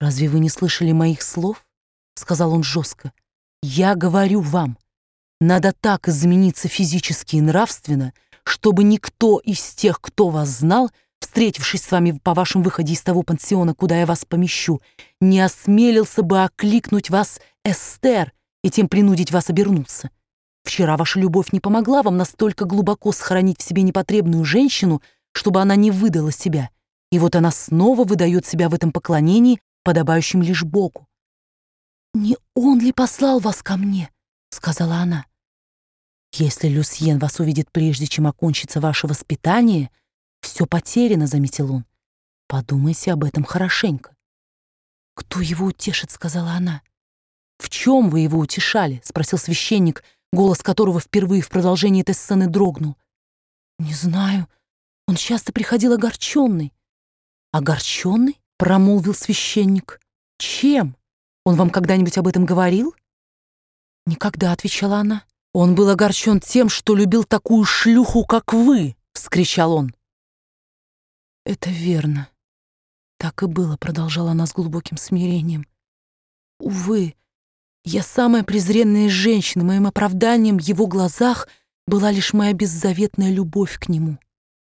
«Разве вы не слышали моих слов?» — сказал он жестко. «Я говорю вам, надо так измениться физически и нравственно, чтобы никто из тех, кто вас знал, встретившись с вами по вашем выходе из того пансиона, куда я вас помещу, не осмелился бы окликнуть вас Эстер и тем принудить вас обернуться. Вчера ваша любовь не помогла вам настолько глубоко сохранить в себе непотребную женщину, чтобы она не выдала себя, и вот она снова выдает себя в этом поклонении, подобающем лишь Богу. «Не он ли послал вас ко мне?» — сказала она. «Если Люсьен вас увидит прежде, чем окончится ваше воспитание, все потеряно», — заметил он. «Подумайте об этом хорошенько». «Кто его утешит?» — сказала она. «В чем вы его утешали?» — спросил священник, голос которого впервые в продолжении этой сцены дрогнул. «Не знаю. Он часто приходил огорченный». «Огорченный?» — промолвил священник. «Чем? Он вам когда-нибудь об этом говорил?» «Никогда», — отвечала она. «Он был огорчен тем, что любил такую шлюху, как вы!» — вскричал он. «Это верно. Так и было», — продолжала она с глубоким смирением. «Увы, я самая презренная из женщин, моим оправданием в его глазах была лишь моя беззаветная любовь к нему.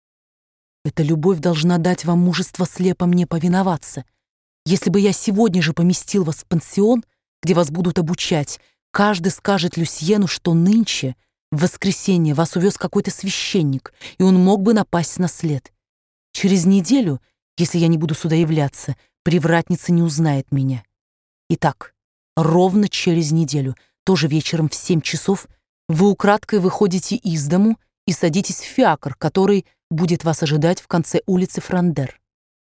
Эта любовь должна дать вам мужество слепо мне повиноваться. Если бы я сегодня же поместил вас в пансион, где вас будут обучать, каждый скажет Люсьену, что нынче, в воскресенье, вас увез какой-то священник, и он мог бы напасть на след. Через неделю, если я не буду сюда являться, привратница не узнает меня. Итак, ровно через неделю, тоже вечером в 7 часов, вы украдкой выходите из дому и садитесь в фиакр, который будет вас ожидать в конце улицы Франдер.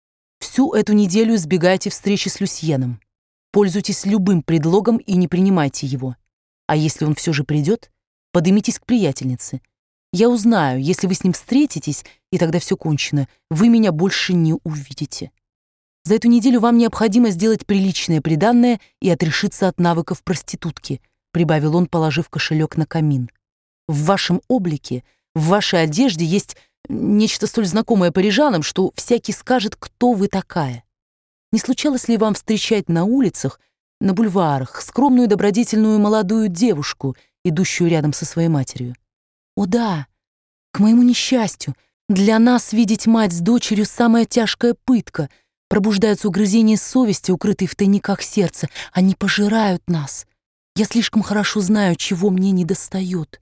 Всю эту неделю избегайте встречи с Люсьеном. Пользуйтесь любым предлогом и не принимайте его. А если он все же придет, подымитесь к приятельнице. Я узнаю, если вы с ним встретитесь, и тогда все кончено, вы меня больше не увидите. За эту неделю вам необходимо сделать приличное приданное и отрешиться от навыков проститутки», прибавил он, положив кошелек на камин. «В вашем облике, в вашей одежде есть нечто столь знакомое парижанам, что всякий скажет, кто вы такая. Не случалось ли вам встречать на улицах, на бульварах, скромную добродетельную молодую девушку, идущую рядом со своей матерью? О да, к моему несчастью, для нас видеть мать с дочерью самая тяжкая пытка. Пробуждаются угрызения совести, укрытые в тайниках сердца. Они пожирают нас. Я слишком хорошо знаю, чего мне недостает».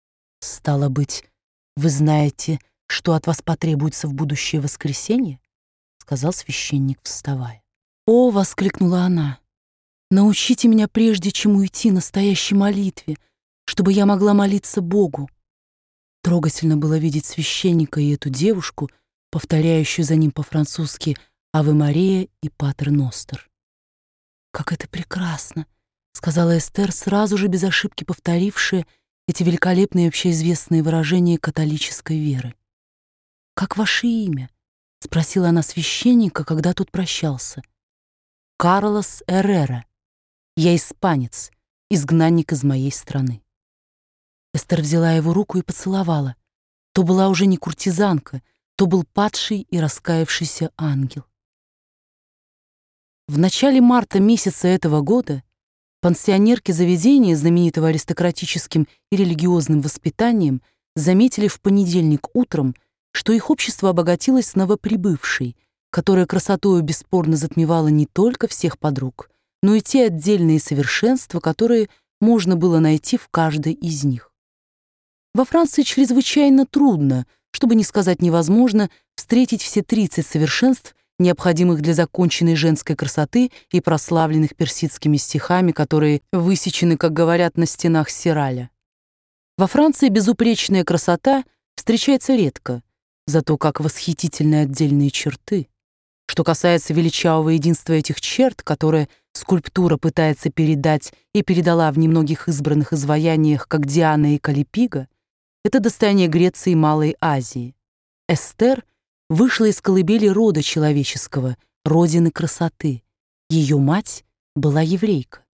«Стало быть, вы знаете, что от вас потребуется в будущее воскресенье?» — сказал священник, вставая. «О!» — воскликнула она. «Научите меня, прежде чем уйти, настоящей молитве, чтобы я могла молиться Богу». Трогательно было видеть священника и эту девушку, повторяющую за ним по-французски «Аве Мария» и «Патер Ностер». «Как это прекрасно!» — сказала Эстер, сразу же без ошибки повторившая эти великолепные общеизвестные выражения католической веры. «Как ваше имя?» — спросила она священника, когда тот прощался. «Карлос Эррера. Я испанец, изгнанник из моей страны». Эстер взяла его руку и поцеловала. То была уже не куртизанка, то был падший и раскаявшийся ангел. В начале марта месяца этого года пансионерки заведения, знаменитого аристократическим и религиозным воспитанием, заметили в понедельник утром, что их общество обогатилось новоприбывшей, которая красотою бесспорно затмевала не только всех подруг, но и те отдельные совершенства, которые можно было найти в каждой из них. Во Франции чрезвычайно трудно, чтобы не сказать невозможно, встретить все 30 совершенств, необходимых для законченной женской красоты и прославленных персидскими стихами, которые высечены, как говорят, на стенах Сираля. Во Франции безупречная красота встречается редко, зато как восхитительны отдельные черты. Что касается величавого единства этих черт, которое скульптура пытается передать и передала в немногих избранных изваяниях, как Диана и Каллипига, это достояние Греции и Малой Азии. Эстер вышла из колыбели рода человеческого, родины красоты. Ее мать была еврейка.